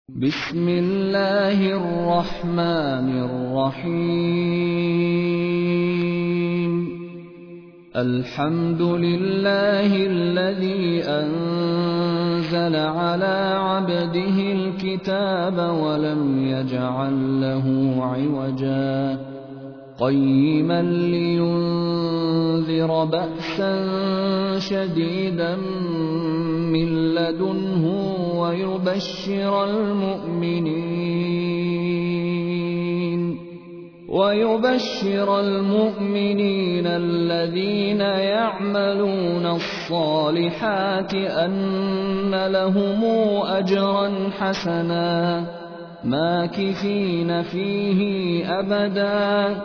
بسم الله الرحمن الرحيم الحمد لله الذي أنزل على عبده الكتاب ولم يجعل له عوجا قيما لينذر بأسا شديدا من لدنه ويبشر المؤمنين الذين يعملون الصالحات أن لهم أجرا حسنا ماكثين فيه أبدا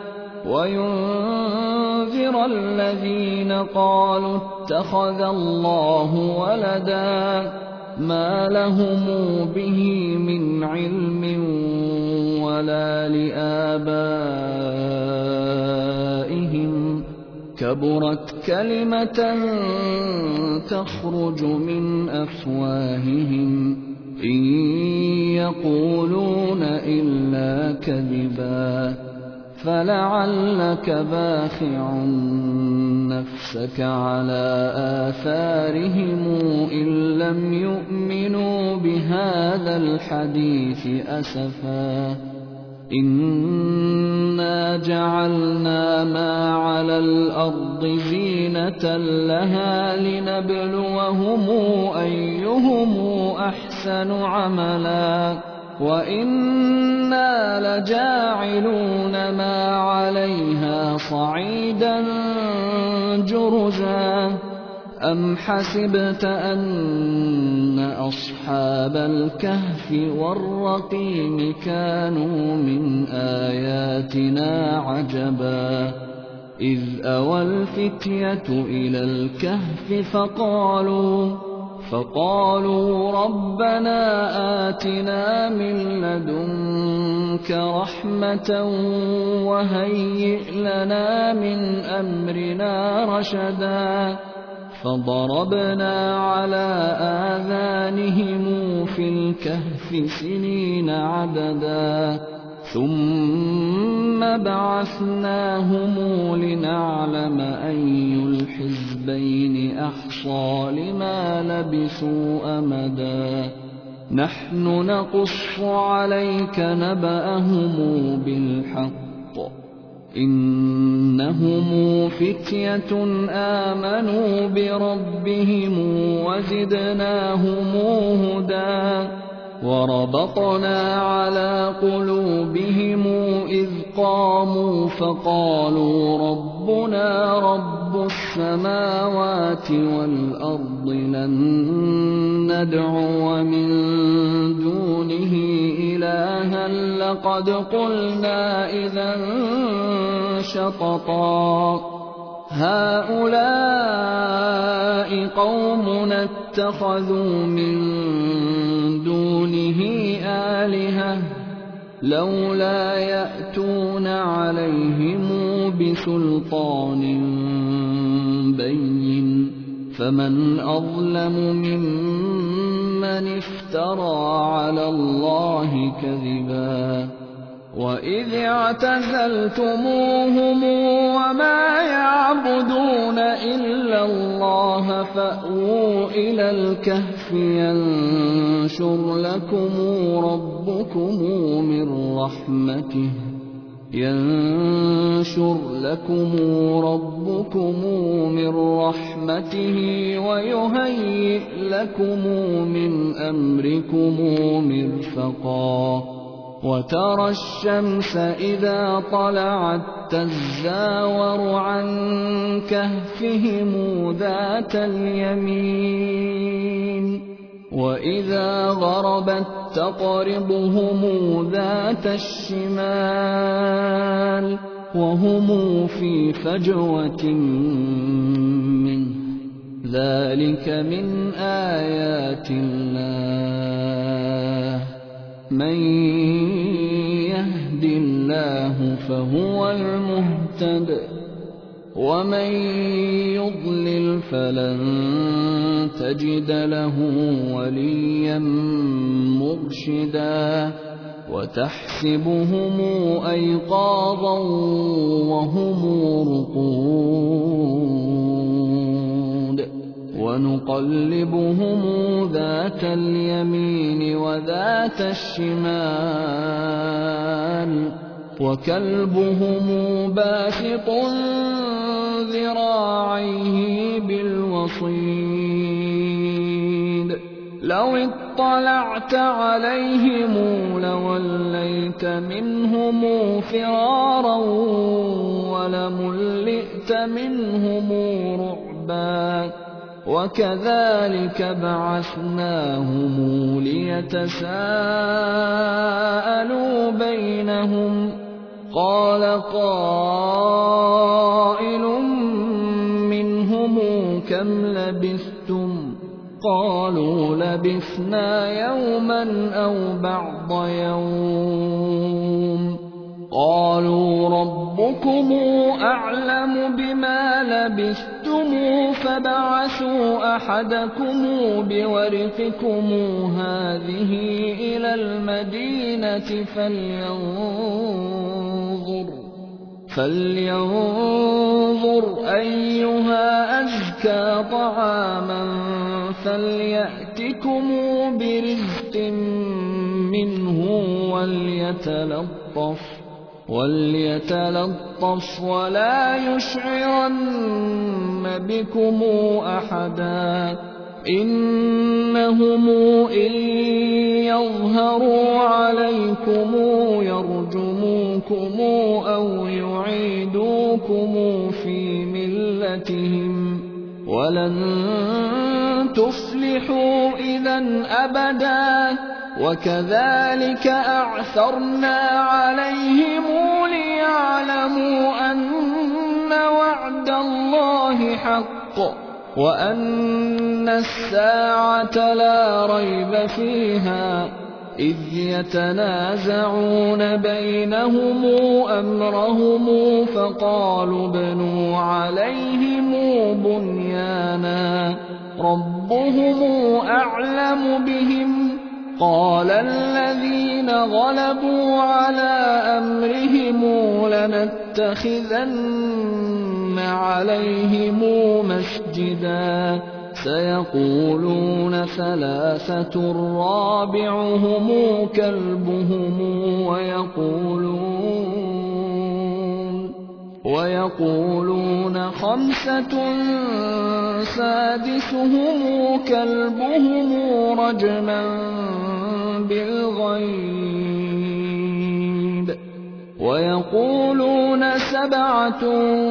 وينذر الذين قالوا اتخذ الله ولدا ما لهم به من علم ولا لآبائهم كبرت كلمة تخرج من أفواههم إن يقولون إلا كذبا فلعلك باخع نفسك على آثارهم إن لم يؤمنوا بهذا الحديث أسفا إنا جعلنا ما على الأرض زينة لها لنبلوهم أيهم أحسن عملا وإنا لجاعلون ما عليها صعيدا جرزا أم حسبت أن أصحاب الكهف والرقيم كانوا من آياتنا عجبا إذ أوى الفتية إلى الكهف فقالوا ربنا آتنا من لدنك رحمة وهيئ لنا من أمرنا رشدا فضربنا على آذانهم في الكهف سنين عددا ثم بعثناهم لنعلم أي الحزبين أحصى لما لبثوا أمدا نحن نقص عليك نبأهم بالحق إنهم فتية آمنوا بربهم وزدناهم هدى وربطنا على قلوبهم إذ قاموا فقالوا ربنا رب السماوات والأرض لن ندعو من دونه إلها لقد قلنا إذا شططا هؤلاء قومنا اتخذوا من دونه آلهة لولا يأتون عليهم بسلطان بين فمن أظلم ممن افترى على الله كذبا وإذ اعتزلتموهم وما يعبدون إلا الله فأووا إلى الكهف ينشر لكم ربكم من رحمته ويهيئ لكم من أمركم مرفقا وترى الشمس إذا طلعت تزاور عن كهفهم ذات اليمين وإذا غربت تقرضهم ذات الشمال وهم في فجوة منه ذلك من آيات الله من يهد الله فهو المهتد ومن يضلل فلن تجد له وليا مرشدا وتحسبهم أيقاظا وهم رقود ونقلبهم ذات اليمين وذات الشمال وكلبهم باسط ذراعيه بالوصيد لو اطلعت عليهم لوليت منهم فرارا ولملئت منهم رعبا وكذلك بعثناهم ليتساءلوا بينهم قال قائل منهم كم لبثتم قالوا لبثنا يوما أو بعض يوم قالوا ربكم أعلم بما لبثتم فابعثوا أحدكم بورقكم هذه إلى المدينة فلينظر أيها أزكى طعاما فليأتكم برزق منه وليتلطف ولا يشعرن بكم أحدا إنهم إن يظهروا عليكم يرجموكم أو يعيدوكم في ملتهم ولن تفلحوا إذا أبدا وكذلك أعثرنا عليهم ليعلموا أن وعد الله حق وأن الساعة لا ريب فيها إذ يتنازعون بينهم أمرهم فقالوا ابنوا عليهم بنيانا ربهم أعلم بهم قال الذين غلبوا على أمرهم لنتخذن عليهم مسجدا سيقولون ثلاثة رابعهم كلبهم ويقولون خمسة سادسهم كلبهم رجما بالغيب ويقولون سبعة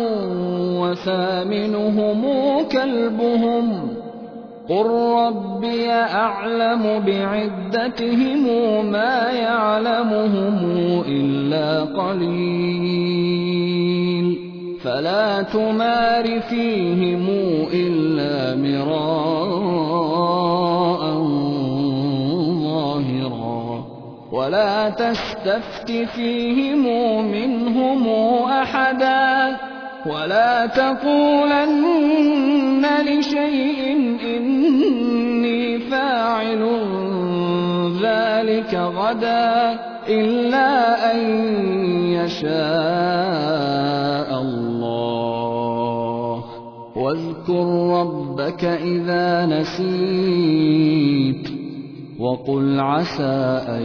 وثامنهم كلبهم قل ربي أعلم بعدتهم ما يعلمهم إلا قليل فلا تمار فيهم إلا مراء ظاهرا ولا تستفت فيهم منهم أحدا ولا تقولن لشيء إني فاعل ذلك غدا إلا أن يشاء الله واذكر ربك إذا نسيت وقل عسى أن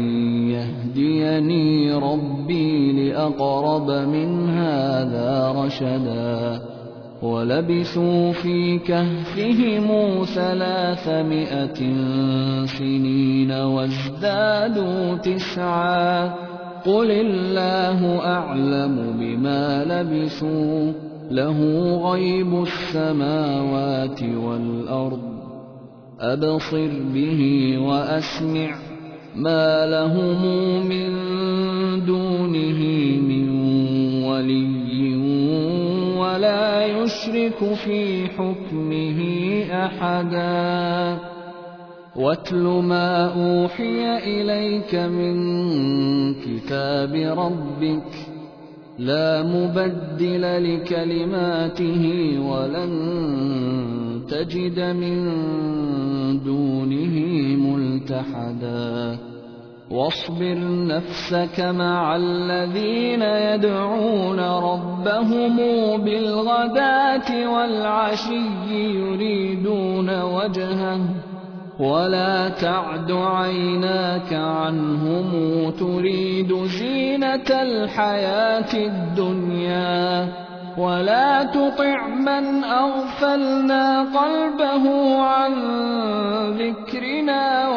يهديني ربي لأقرب من هذا رشدا ولبثوا في كهفهم 300 سنين وازدادوا 9 قل الله أعلم بما لبثوا له غيب السماوات والأرض أبصر به وأسمع ما لهم من دونه من ولي ولا يشرك في حكمه أحدا واتل ما أوحي إليك من كتاب ربك لا مبدل لكلماته ولن تجد من دونه ملتحدا واصبر نفسك مع الذين يدعون ربهم بالغداة والعشي يريدون وجهه ولا تعد عيناك عنهم تريد زينة الحياة الدنيا ولا تطع من أغفلنا قلبه عن ذكرنا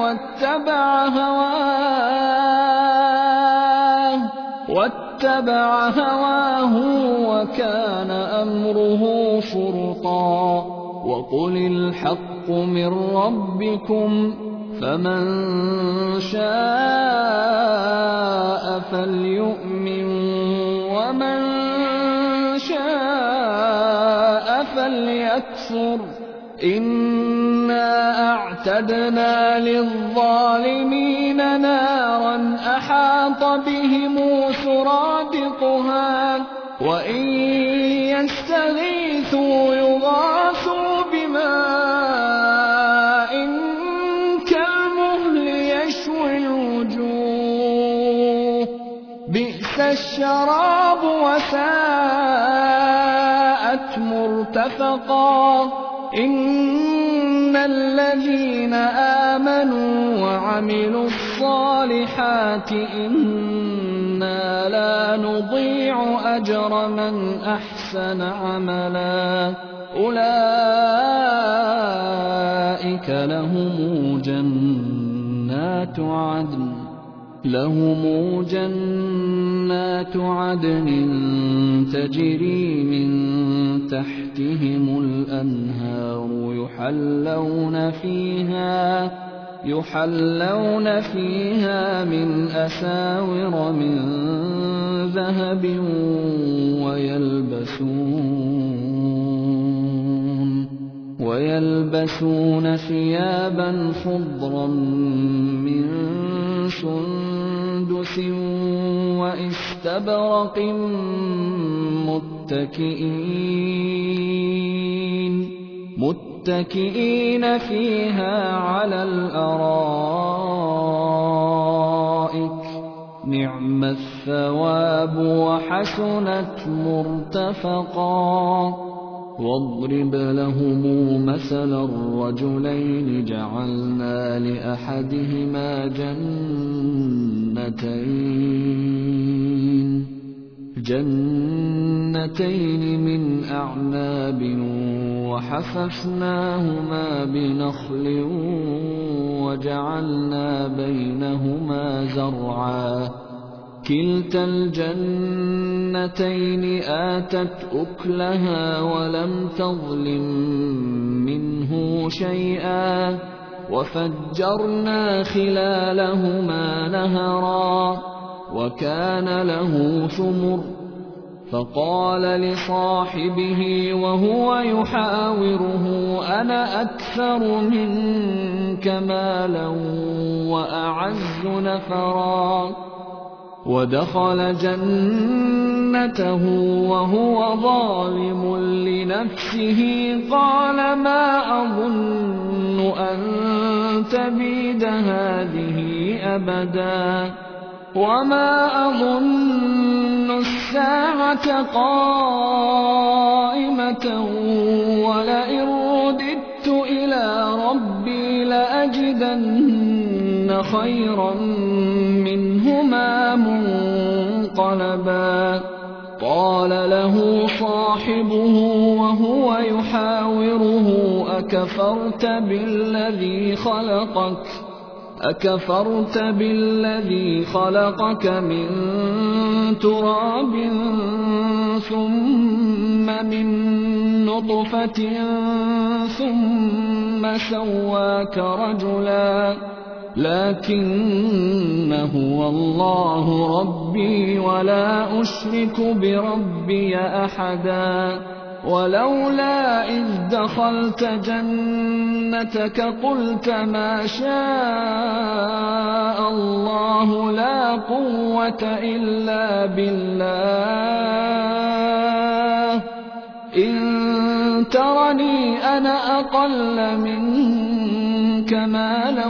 واتبع هواه وكان أمره فرطا وقل الحق من ربكم فمن شاء فليؤمن ومن شاء فليكفر إنا أعتدنا للظالمين نارا أحاط بهم سرادقها وإن يستغيثوا يغاثوا بماء كالمهل يشوي الوجوه بئس الشراب وساءت مرتفقا إن الذين آمنوا وعملوا الصالحات إنا لا نضيع أجر من أحسن عملا أولئك لهم جنات عدن تجري من تحتهم الأنهار يحلون فيها من أساور من ذهب ويلبسون ثيابا خضرا من سندس واستبرق متكئين فيها على الأرائك نعم الثواب وحسنت مرتفقا واضرب لهم مثلا الرجلين جعلنا لأحدهما جنتين من أعناب وحففناهما بنخل وجعلنا بينهما زرعا كلتا الجنتين آتت أكلها ولم تظلم منه شيئا وفجرنا خلالهما نهرا وكان له ثمر فقال لصاحبه وهو يحاوره أنا أكثر منك مالا وأعز نفرا ودخل جنته وهو ظالم لنفسه قال ما أظن أن تبيد هذه أبدا وما أظن الساعة قائمة ولئن رددت إلى ربي لأجدن خيرا منهما منقلبا قال له صاحبه وهو يحاوره أكفرت بالذي خلقك من تراب ثم من نطفة ثم سواك رجلا لكن هو الله ربي ولا أشرك بربي أحدا ولولا إذ دخلت جنتك قلت ما شاء الله لا قوة إلا بالله إن ترني أنا أقل منك مالا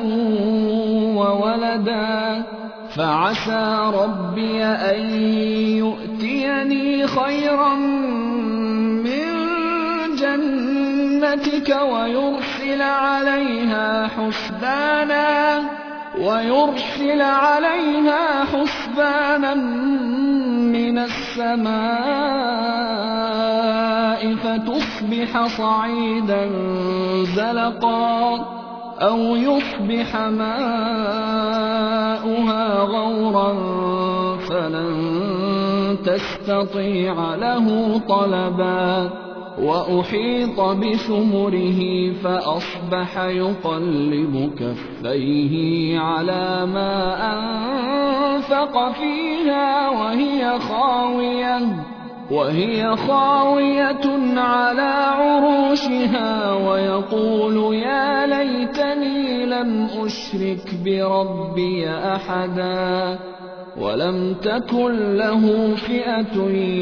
وولدا فعسى ربي أن يؤتيني خيرا من جنتك ويرسل عليها حسبانا من السماء فتصبح صعيدا زلقا أو يصبح ماؤها غورا فلن تستطيع له طلبا وأحيط بثمره فأصبح يقلب كفيه على ما أنفق فيها وهي خاوية على عروشها ويقول يا ليتني لم أشرك بربي أحدا ولم تكن له فئة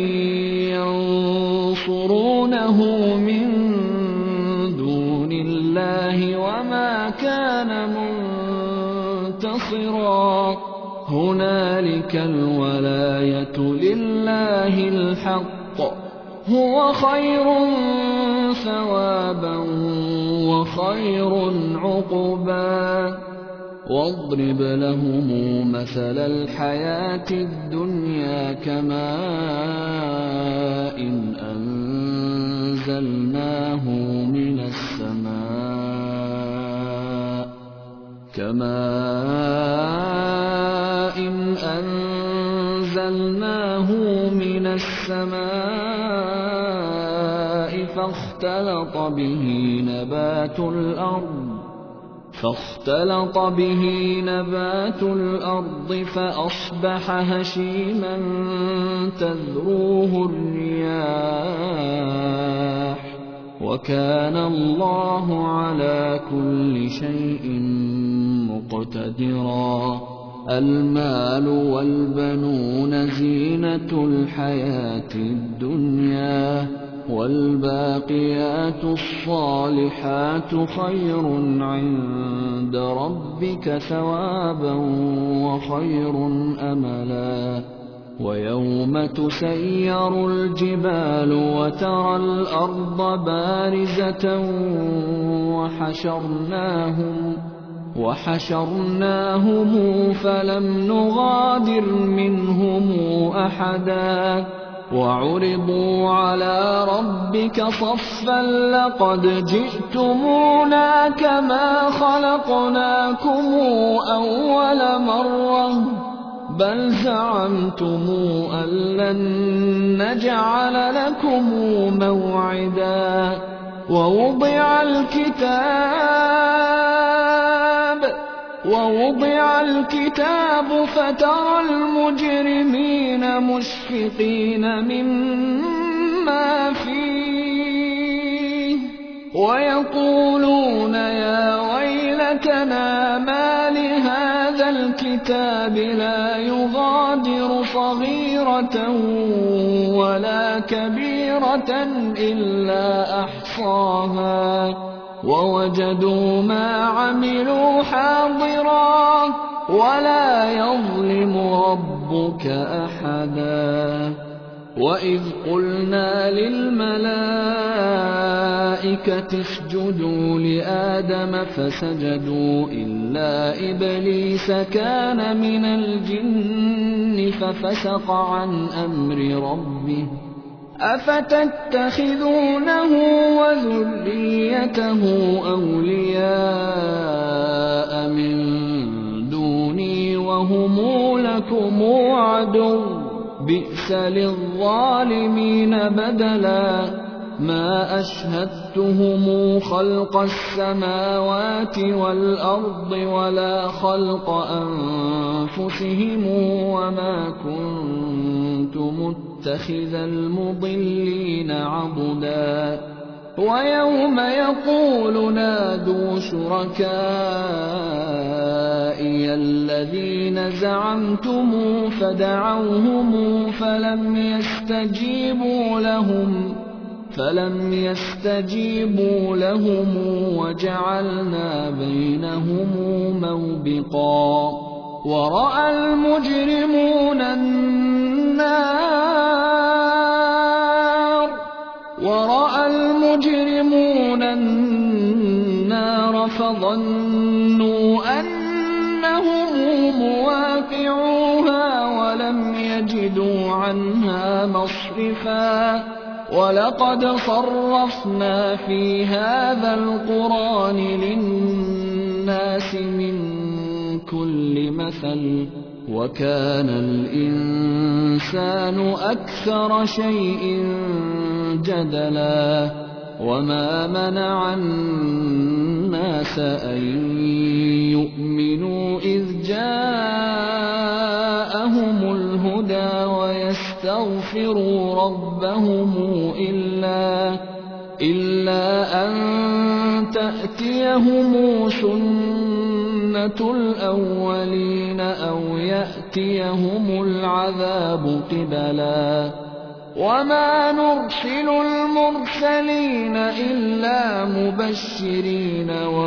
ينصرونه من دون الله وما كان منتصرا هنالك الولاية لله الحق هو خير ثوابا وخير عقبا واضرب لهم مثل الحياة الدنيا كماء أنزلناه من السماء فاختلط به نبات الأرض فأصبح هشيما تذروه الرياح وكان الله على كل شيء مقتدرا المال والبنون زينة الحياة الدنيا والباقيات الصالحات خير عند ربك ثوابا وخير أملا ويوم تسير الجبال وترى الأرض بارزة وحشرناهم فلم نغادر منهم أحدا وعرضوا على ربك صفا لقد جئتمونا كما خلقناكم أول مرة بل زعمتم أن لن نجعل لكم موعدا ووضع الكتاب فترى المجرمين مشفقين مما فيه ويقولون يا ويلتنا ما لهذا الكتاب لا يغادر صغيرة ولا كبيرة إلا أحصاها ووجدوا ما عملوا حاضرا ولا يظلم ربك أحدا وإذ قلنا للملائكة اسجدوا لآدم فسجدوا إلا إبليس كان من الجن ففسق عن أمر ربه أفتتخذونه وذريته أولياء من دوني وهم لكم عدو بئس للظالمين بدلا ما أشهدتهم خلق السماوات والأرض ولا خلق أنفسهم وما كنت متخذ المضلين عضدا ويوم يقول نادوا شركائي الذين زعمتم فدعوهم فلم يستجيبوا لهم وجعلنا بينهم موبقا ورأى المجرمون النار فظنوا أنهم مواقعوها ولم يجدوا عنها مصرفا ولقد صرفنا في هذا القرآن للناس من كل مثل وكان الإنسان أكثر شيء جدلا وما منع الناس أن يؤمنوا إذ جاءهم الهدى ويستغفروا ربهم إلا أن تأتيهم سنة الأولين أو يأتيهم العذاب قبلا وما نرسل المرسلين إلا مبشرين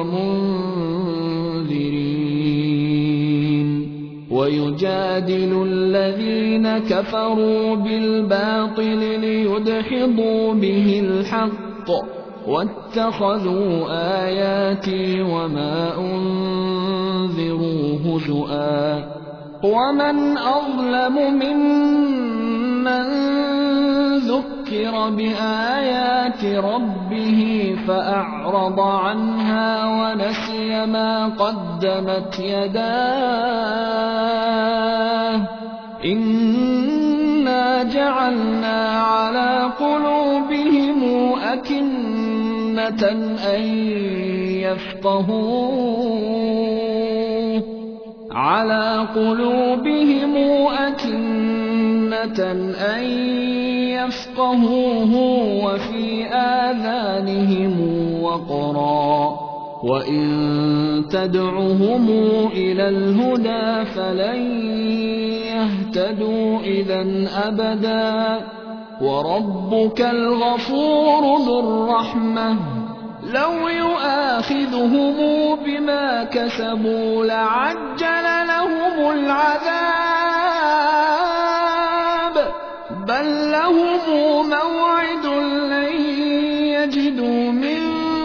ومنذرين ويجادل الذين كفروا بالباطل ليدحضوا به الحق واتخذوا آياتي وما أنذروا هزؤا ومن أظلم ممن ذكر بآيات ربه فأعرض عنها ونسي ما قدمت يداه إنا جعلنا على قلوبهم أكنة أن يفقهوه وفي آذانهم وقرا وإن تدعهم إلى الهدى فلن يهتدوا إذا أبدا وربك الغفور ذو الرحمة لو يؤاخذهم بما كسبوا لعجل لهم العذاب بل لهم موعد لن يجدوا من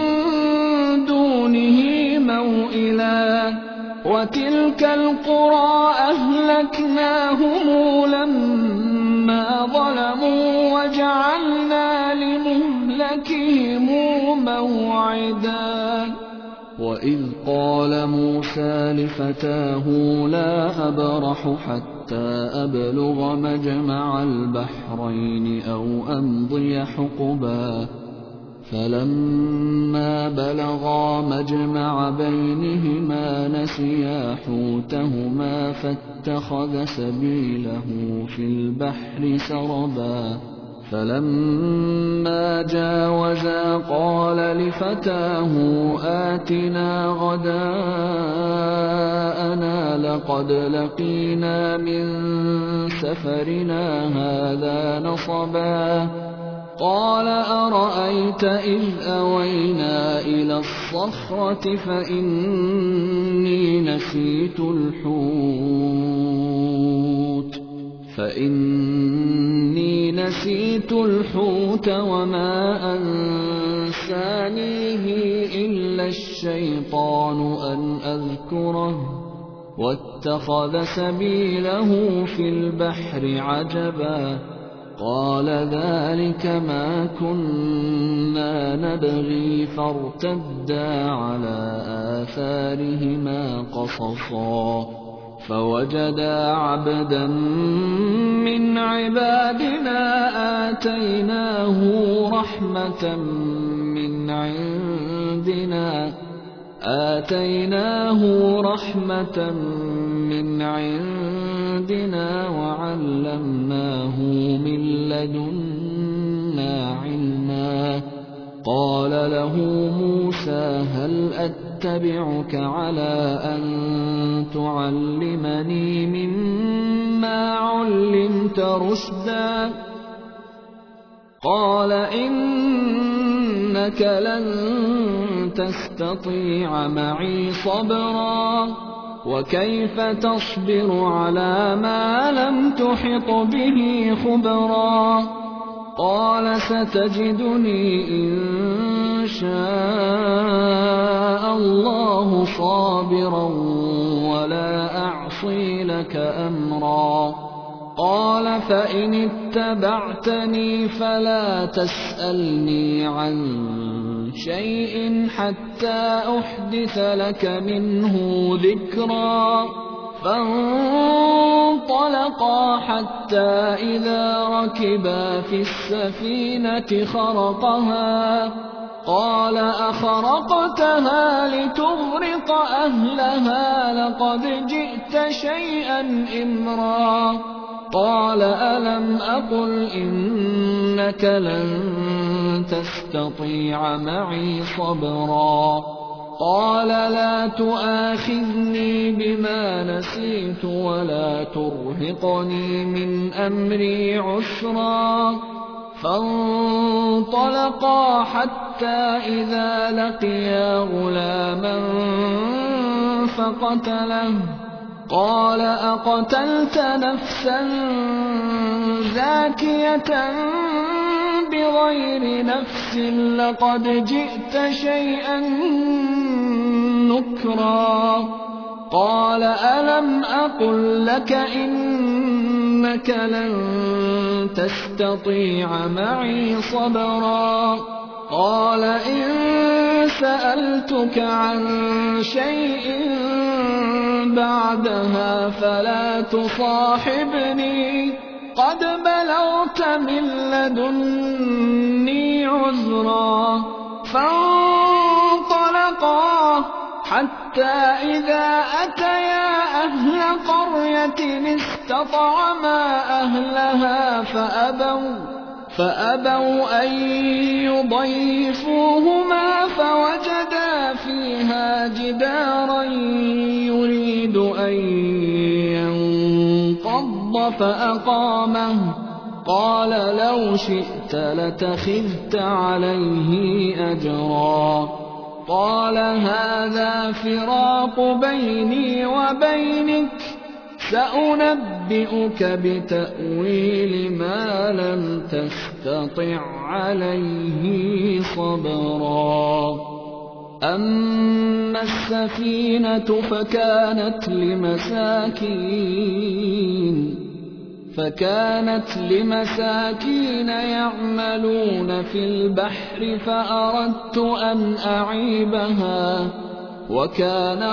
دونه موئلا وتلك القرى أهلكناهم لما ظلموا وجعلنا لمهلكهم موعدا وإذ قال موسى لفتاه لا أبرح حتى أبلغ مجمع البحرين أو أمضي حقبا فلما بلغا مجمع بينهما نسيا حوتهما فاتخذ سبيله في البحر سربا فلما جاوزا قال لفتاه آتنا غداءنا لقد لقينا من سفرنا هذا نصبا قال أرأيت إذ أوينا إلى الصخرة فإني نسيت الحوت وما أنسانيه إلا الشيطان أن أذكره واتخذ سبيله في البحر عجبا قال ذلك ما كنا نبغي فارتدا على آثارهما قصصا فوجدا عبدا من عبادنا آتيناه رحمة من عندنا وعلمناه من لدنا علما قال له موسى هل أتبعك على أن تعلمني مما علمت رشدا قال إنك لن تستطيع معي صبرا وكيف تصبر على ما لم تحط به خبرا قال ستجدني إن شاء الله صابرا ولا أعصي لك أمرا قال فإن اتبعتني فلا تسألني عن شيء حتى أحدث لك منه ذكرا فانطلقا حتى إذا ركبا في السفينة خرقها قال أخرقتها لتغرق أهلها لقد جئت شيئا إمرا قال ألم أقل إنك لن تستطيع معي صبرا قال لا تؤاخذني بما نسيت ولا ترهقني من أمري عسرا فانطلقا حتى إذا لقيا غلاما فقتله قال أقتلت نفسا زاكية بغير نفس لقد جئت شيئا نكرا قال ألم أقل لك إنك لن تستطيع معي صبرا قال إن سألتك عن شيء بعدها فلا تصاحبني قد بلغت من لدني عذرا فانطلقا حتى إذا أتيا أهل قرية استطعما أهلها فأبوا أن يضيفوهما فوجدا فيها جدارا يريد أن ينقض فأقامه قال لو شئت لاتخذت عليه أجرا قال هذا فراق بيني وبينك سأنبئك بتأويل ما لم تستطع عليه صبرا أما السفينة فكانت لمساكين يعملون في البحر فأردت أن أعيبها وكان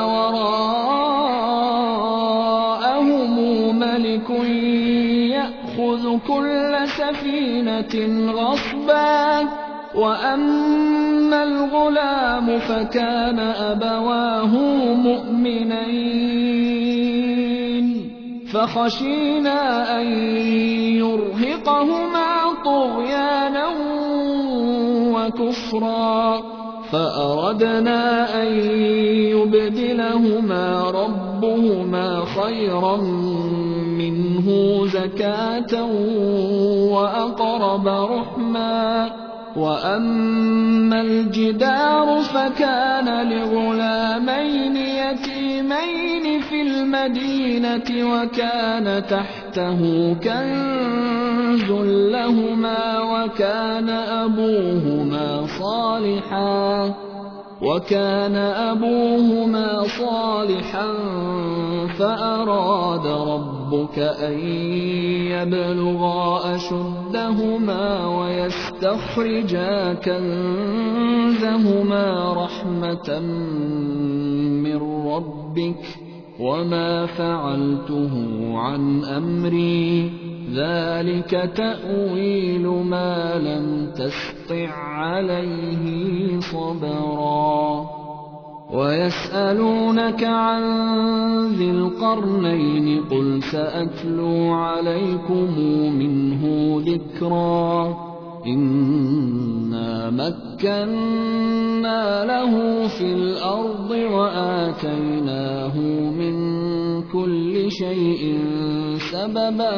وراءهم ملك يأخذ كل سفينة غصبا وأما الغلام فكان أبواه مؤمنين فخشينا أن يرهقهما طغيانا وكفرا فأردنا أن يبدلهما ربهما خيرا منه زكاة وأقرب رحما وأما الجدار فكان لغلامين يتيمين في المدينة وكان تحته كنز لهما وكان أبوهما صالحا فأراد ربك أن يبلغا أشدهما ويستخرجا كنزهما رحمة من ربك وما فعلته عن أمري ذلك تأويل ما لم تسطع عليه صبرا ويسألونك عن ذي القرنين قل سأتلو عليكم منه ذكرا إنا مكنا له في الأرض وآتيناه من كل شيء سببا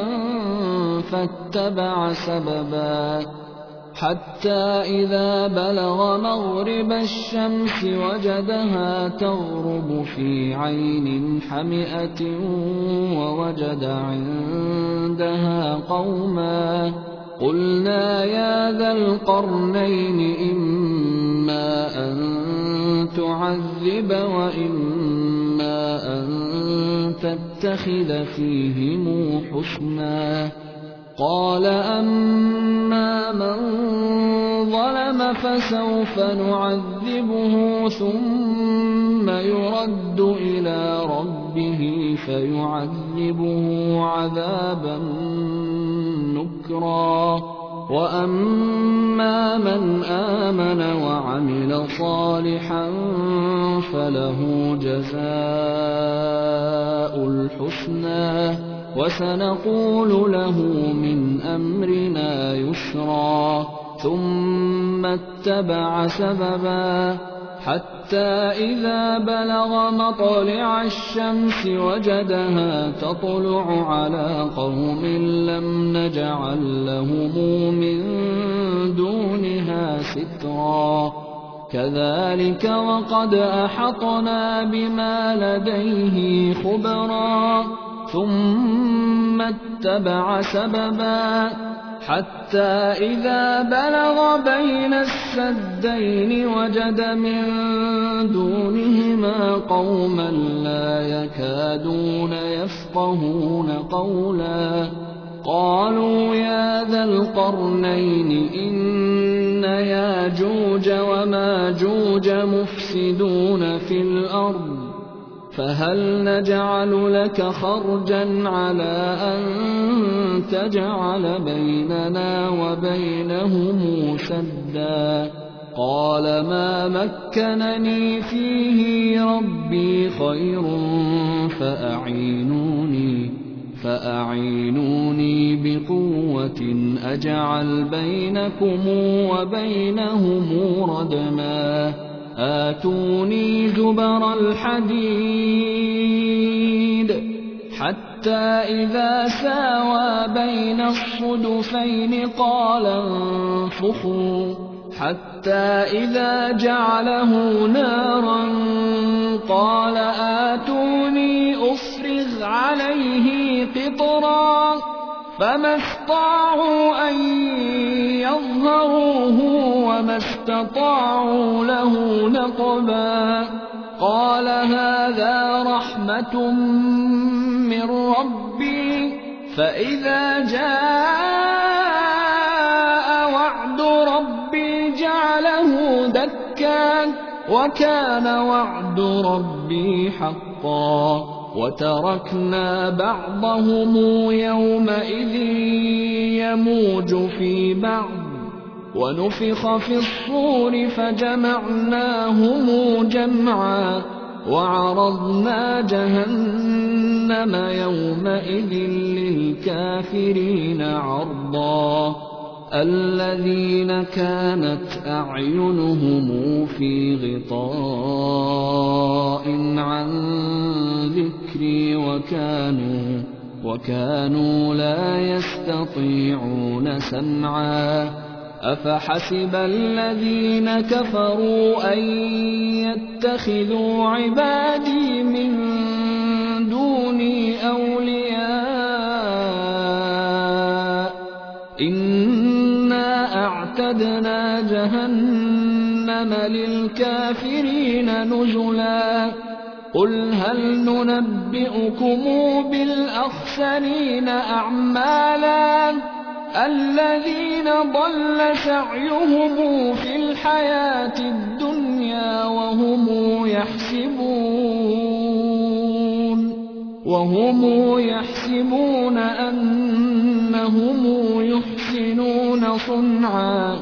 فاتبع سببا حتى إذا بلغ مغرب الشمس وجدها تغرب في عين حمئة ووجد عندها قوما قلنا يا ذا القرنين إما أن تعذب وإما أن تتخذ فيهم حسنا قال أما من ظلم فسوف نعذبه ثم يرد إلى ربه فيعذبه عذابا نكرا وأما من آمن وعمل صالحا فله جزاء الحسنى وسنقول له من أمرنا يسرا ثم اتبع سببا حتى إذا بلغ مطلع الشمس وجدها تطلع على قوم لم نجعل لهم من دونها سترا كذلك وقد أحطنا بما لديه خبرا ثم اتبع سببا حتى إذا بلغ بين السدين وجد من دونهما قوما لا يكادون يفقهون قولا قالوا يا ذا القرنين إن ياجوج وماجوج مفسدون في الأرض فهل نجعل لك خرجا على أن تجعل بيننا وبينهم سدا قال ما مكنني فيه ربي خير فأعينوني بقوة أجعل بينكم وبينهم ردما آتوني زبر الحديد حتى إذا ساوى بين الصدفين قال انفخوا حتى إذا جعله نارا قال آتوني أفرغ عليه قطرا فما استطاعوا أن يظهروه وما استطاعوا له نقبا قال هذا رحمة من ربي فإذا جاء وعد ربي جعله دكا وكان وعد ربي حقا وتركنا بعضهم يومئذ يموج في بعض ونفخ في الصور فجمعناهم جمعا وعرضنا جهنم يومئذ للكافرين عرضا الذين كانت أعينهم في غطاء عن ذكري وكانوا لا يستطيعون سمعا أفحسب الذين كفروا أن يتخذوا عبادي من دوني أولياء إنا أعتدنا جهنم للكافرين نزلا قل هل ننبئكم بالأخسرين أعمالا الذين ضل سعيهم في الحياة الدنيا وهم يحسبون أنهم يحسنون صنعا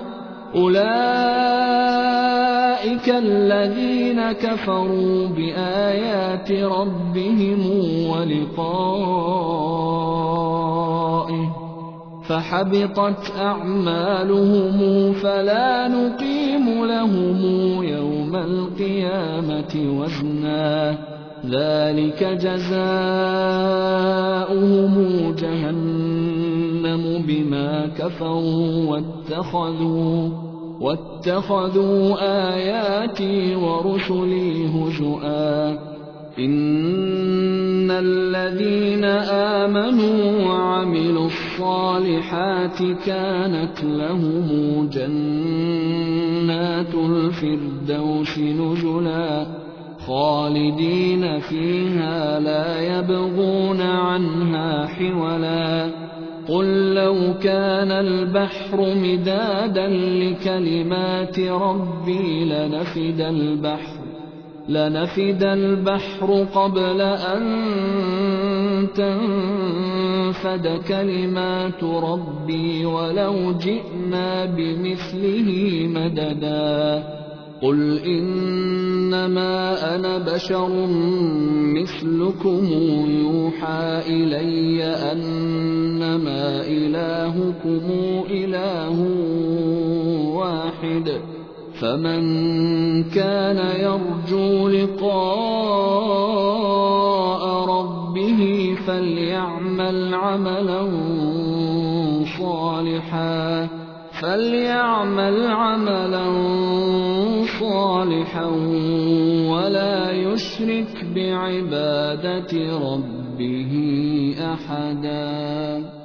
أولئك الذين كفروا بآيات ربهم ولقائه فحبطت أعمالهم فلا نقيم لهم يوم القيامة وزنا ذلك جزاؤهم جهنم بما كفروا واتخذوا آياتي ورسلي هزؤا إن الذين آمنوا وعملوا الصالحات كانت لهم جنات الفردوس نزلا خالدين فيها لا يبغون عنها حولا قل لو كان البحر مدادا لكلمات ربي لنفد البحر قبل أن تنفد كلمات ربي ولو جئنا بمثله مددا قل إنما أنا بشر مثلكم يوحى إلي أنما إلهكم إله واحد فمن كان يرجو لقاء ربه فليعمل عملا صالحا ولا يشرك بعبادة ربه أحدا.